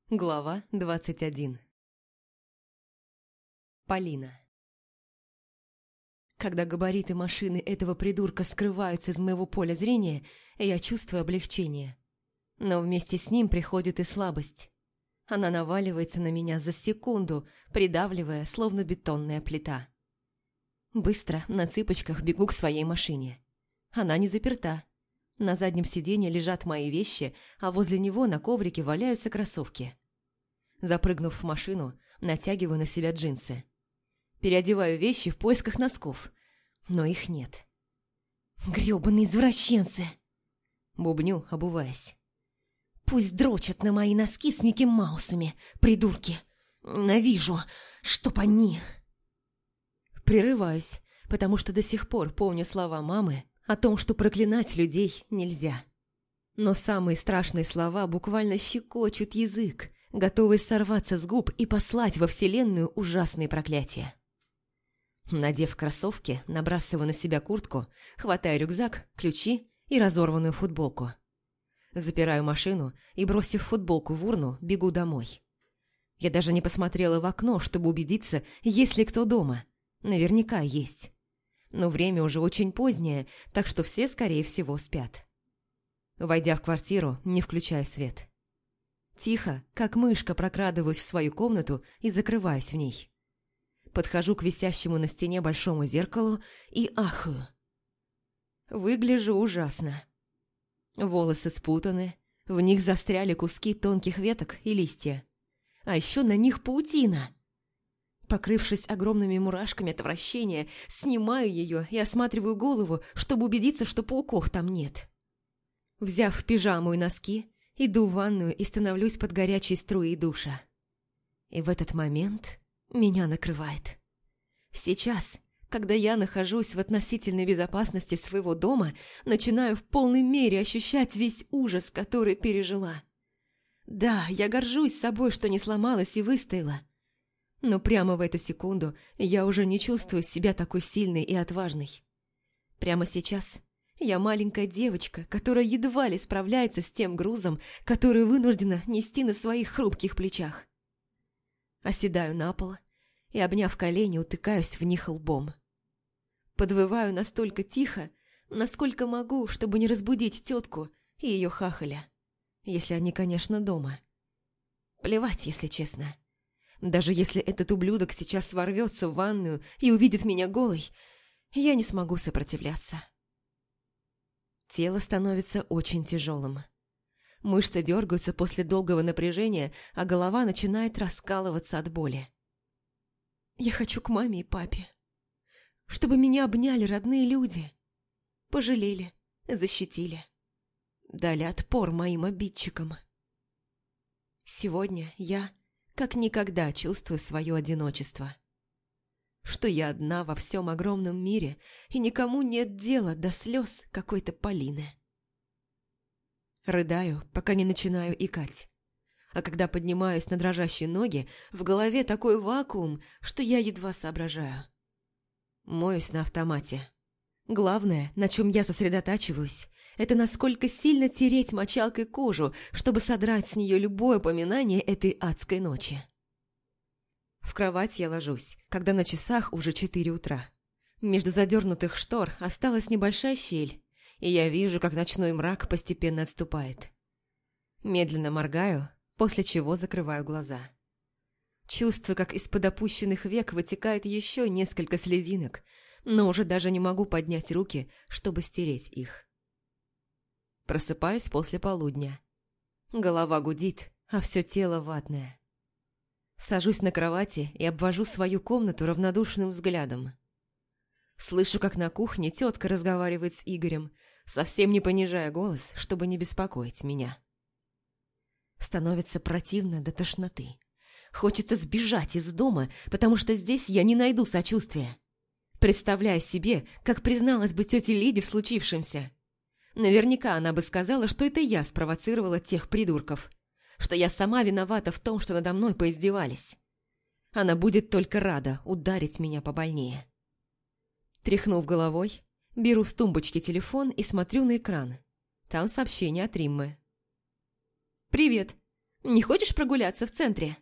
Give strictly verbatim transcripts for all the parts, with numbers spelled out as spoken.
Глава двадцать один. Полина. Когда габариты машины этого придурка скрываются из моего поля зрения, я чувствую облегчение. Но вместе с ним приходит и слабость. Она наваливается на меня за секунду, придавливая, словно бетонная плита. Быстро, на цыпочках бегу к своей машине. Она не заперта. На заднем сиденье лежат мои вещи, а возле него на коврике валяются кроссовки. Запрыгнув в машину, натягиваю на себя джинсы. Переодеваю вещи в поисках носков, но их нет. «Грёбаные извращенцы!» Бубню, обуваясь. «Пусть дрочат на мои носки с Микки Маусами, придурки! Ненавижу, чтоб они...» Прерываюсь, потому что до сих пор помню слова мамы о том, что проклинать людей нельзя. Но самые страшные слова буквально щекочут язык, готовый сорваться с губ и послать во вселенную ужасные проклятия. Надев кроссовки, набрасываю на себя куртку, хватаю рюкзак, ключи и разорванную футболку. Запираю машину и, бросив футболку в урну, бегу домой. Я даже не посмотрела в окно, чтобы убедиться, есть ли кто дома. Наверняка есть. Но время уже очень позднее, так что все, скорее всего, спят. Войдя в квартиру, не включаю свет. Тихо, как мышка, прокрадываюсь в свою комнату и закрываюсь в ней. Подхожу к висящему на стене большому зеркалу и ахаю. Выгляжу ужасно. Волосы спутаны, в них застряли куски тонких веток и листья. А еще на них паутина. Покрывшись огромными мурашками от отвращения, снимаю ее и осматриваю голову, чтобы убедиться, что пауков там нет. Взяв пижаму и носки, иду в ванную и становлюсь под горячей струей душа. И в этот момент меня накрывает. Сейчас, когда я нахожусь в относительной безопасности своего дома, начинаю в полной мере ощущать весь ужас, который пережила. Да, я горжусь собой, что не сломалась и выстояла. Но прямо в эту секунду я уже не чувствую себя такой сильной и отважной. Прямо сейчас я маленькая девочка, которая едва ли справляется с тем грузом, который вынуждена нести на своих хрупких плечах. Оседаю на пол и, обняв колени, утыкаюсь в них лбом. Подвываю настолько тихо, насколько могу, чтобы не разбудить тетку и ее хахаля. Если они, конечно, дома. Плевать, если честно. Даже если этот ублюдок сейчас ворвется в ванную и увидит меня голой, я не смогу сопротивляться. Тело становится очень тяжелым. Мышцы дергаются после долгого напряжения, а голова начинает раскалываться от боли. Я хочу к маме и папе. Чтобы меня обняли родные люди. Пожалели, защитили. Дали отпор моим обидчикам. Сегодня я как никогда чувствую свое одиночество. Что я одна во всем огромном мире, и никому нет дела до слез какой-то Полины. Рыдаю, пока не начинаю икать. А когда поднимаюсь на дрожащие ноги, в голове такой вакуум, что я едва соображаю. Моюсь на автомате. Главное, на чем я сосредотачиваюсь, это насколько сильно тереть мочалкой кожу, чтобы содрать с нее любое упоминание этой адской ночи. В кровать я ложусь, когда на часах уже четыре утра. Между задернутых штор осталась небольшая щель, и я вижу, как ночной мрак постепенно отступает. Медленно моргаю, после чего закрываю глаза. Чувствую, как из-под опущенных век вытекает еще несколько слезинок, но уже даже не могу поднять руки, чтобы стереть их. Просыпаюсь после полудня. Голова гудит, а все тело ватное. Сажусь на кровати и обвожу свою комнату равнодушным взглядом. Слышу, как на кухне тетка разговаривает с Игорем, совсем не понижая голос, чтобы не беспокоить меня. Становится противно до тошноты. Хочется сбежать из дома, потому что здесь я не найду сочувствия. Представляю себе, как призналась бы тете Лиде в случившемся. Наверняка она бы сказала, что это я спровоцировала тех придурков, что я сама виновата в том, что надо мной поиздевались. Она будет только рада ударить меня побольнее. Тряхнув головой, беру с тумбочки телефон и смотрю на экран. Там сообщение от Риммы. «Привет. Не хочешь прогуляться в центре?»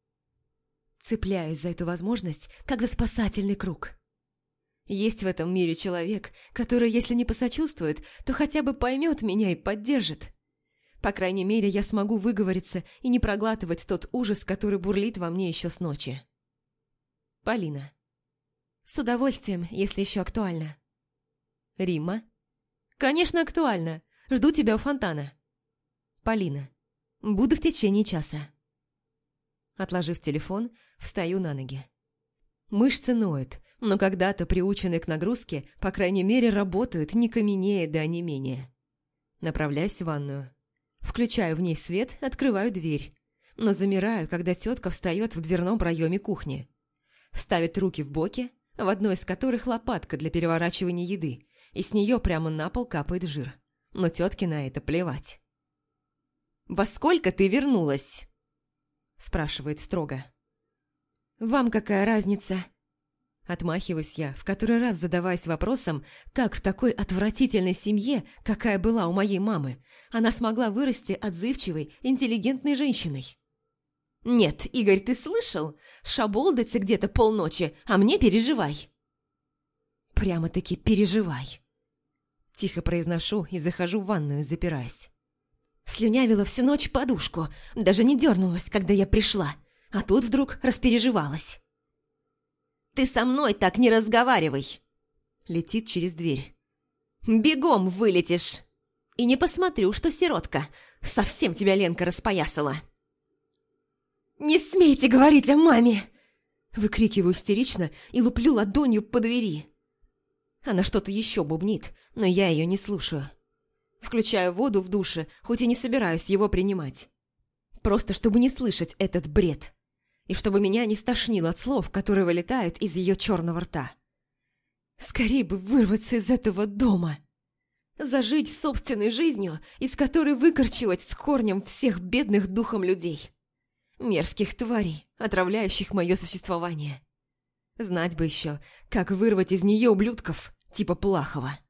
Цепляюсь за эту возможность, как за спасательный круг. Есть в этом мире человек, который, если не посочувствует, то хотя бы поймет меня и поддержит. По крайней мере, я смогу выговориться и не проглатывать тот ужас, который бурлит во мне еще с ночи. Полина. С удовольствием, если еще актуально. Римма. Конечно, актуально. Жду тебя у фонтана. Полина. Буду в течение часа. Отложив телефон, встаю на ноги. Мышцы ноют, но когда-то приученные к нагрузке, по крайней мере, работают не каменнее до онемения. Направляюсь в ванную. Включаю в ней свет, открываю дверь. Но замираю, когда тетка встает в дверном проеме кухни. Ставит руки в боки, в одной из которых лопатка для переворачивания еды, и с нее прямо на пол капает жир. Но тетке на это плевать. «Во сколько ты вернулась?» спрашивает строго. «Вам какая разница?» Отмахиваюсь я, в который раз задаваясь вопросом, как в такой отвратительной семье, какая была у моей мамы, она смогла вырасти отзывчивой, интеллигентной женщиной. «Нет, Игорь, ты слышал? Шаболдаться где-то полночи, а мне переживай». «Прямо-таки переживай». Тихо произношу и захожу в ванную, запираясь. Слюнявила всю ночь подушку, даже не дернулась, когда я пришла, а тут вдруг распереживалась. «Ты со мной так не разговаривай!» Летит через дверь. «Бегом вылетишь! И не посмотрю, что сиротка. Совсем тебя Ленка распоясала!» «Не смейте говорить о маме!» Выкрикиваю истерично и луплю ладонью по двери. Она что-то еще бубнит, но я ее не слушаю. Включаю воду в душе, хоть и не собираюсь его принимать. Просто чтобы не слышать этот бред. И чтобы меня не стошнило от слов, которые вылетают из ее черного рта. Скорее бы вырваться из этого дома. Зажить собственной жизнью, из которой выкорчевать с корнем всех бедных духом людей. Мерзких тварей, отравляющих мое существование. Знать бы еще, как вырвать из нее ублюдков, типа Плахова.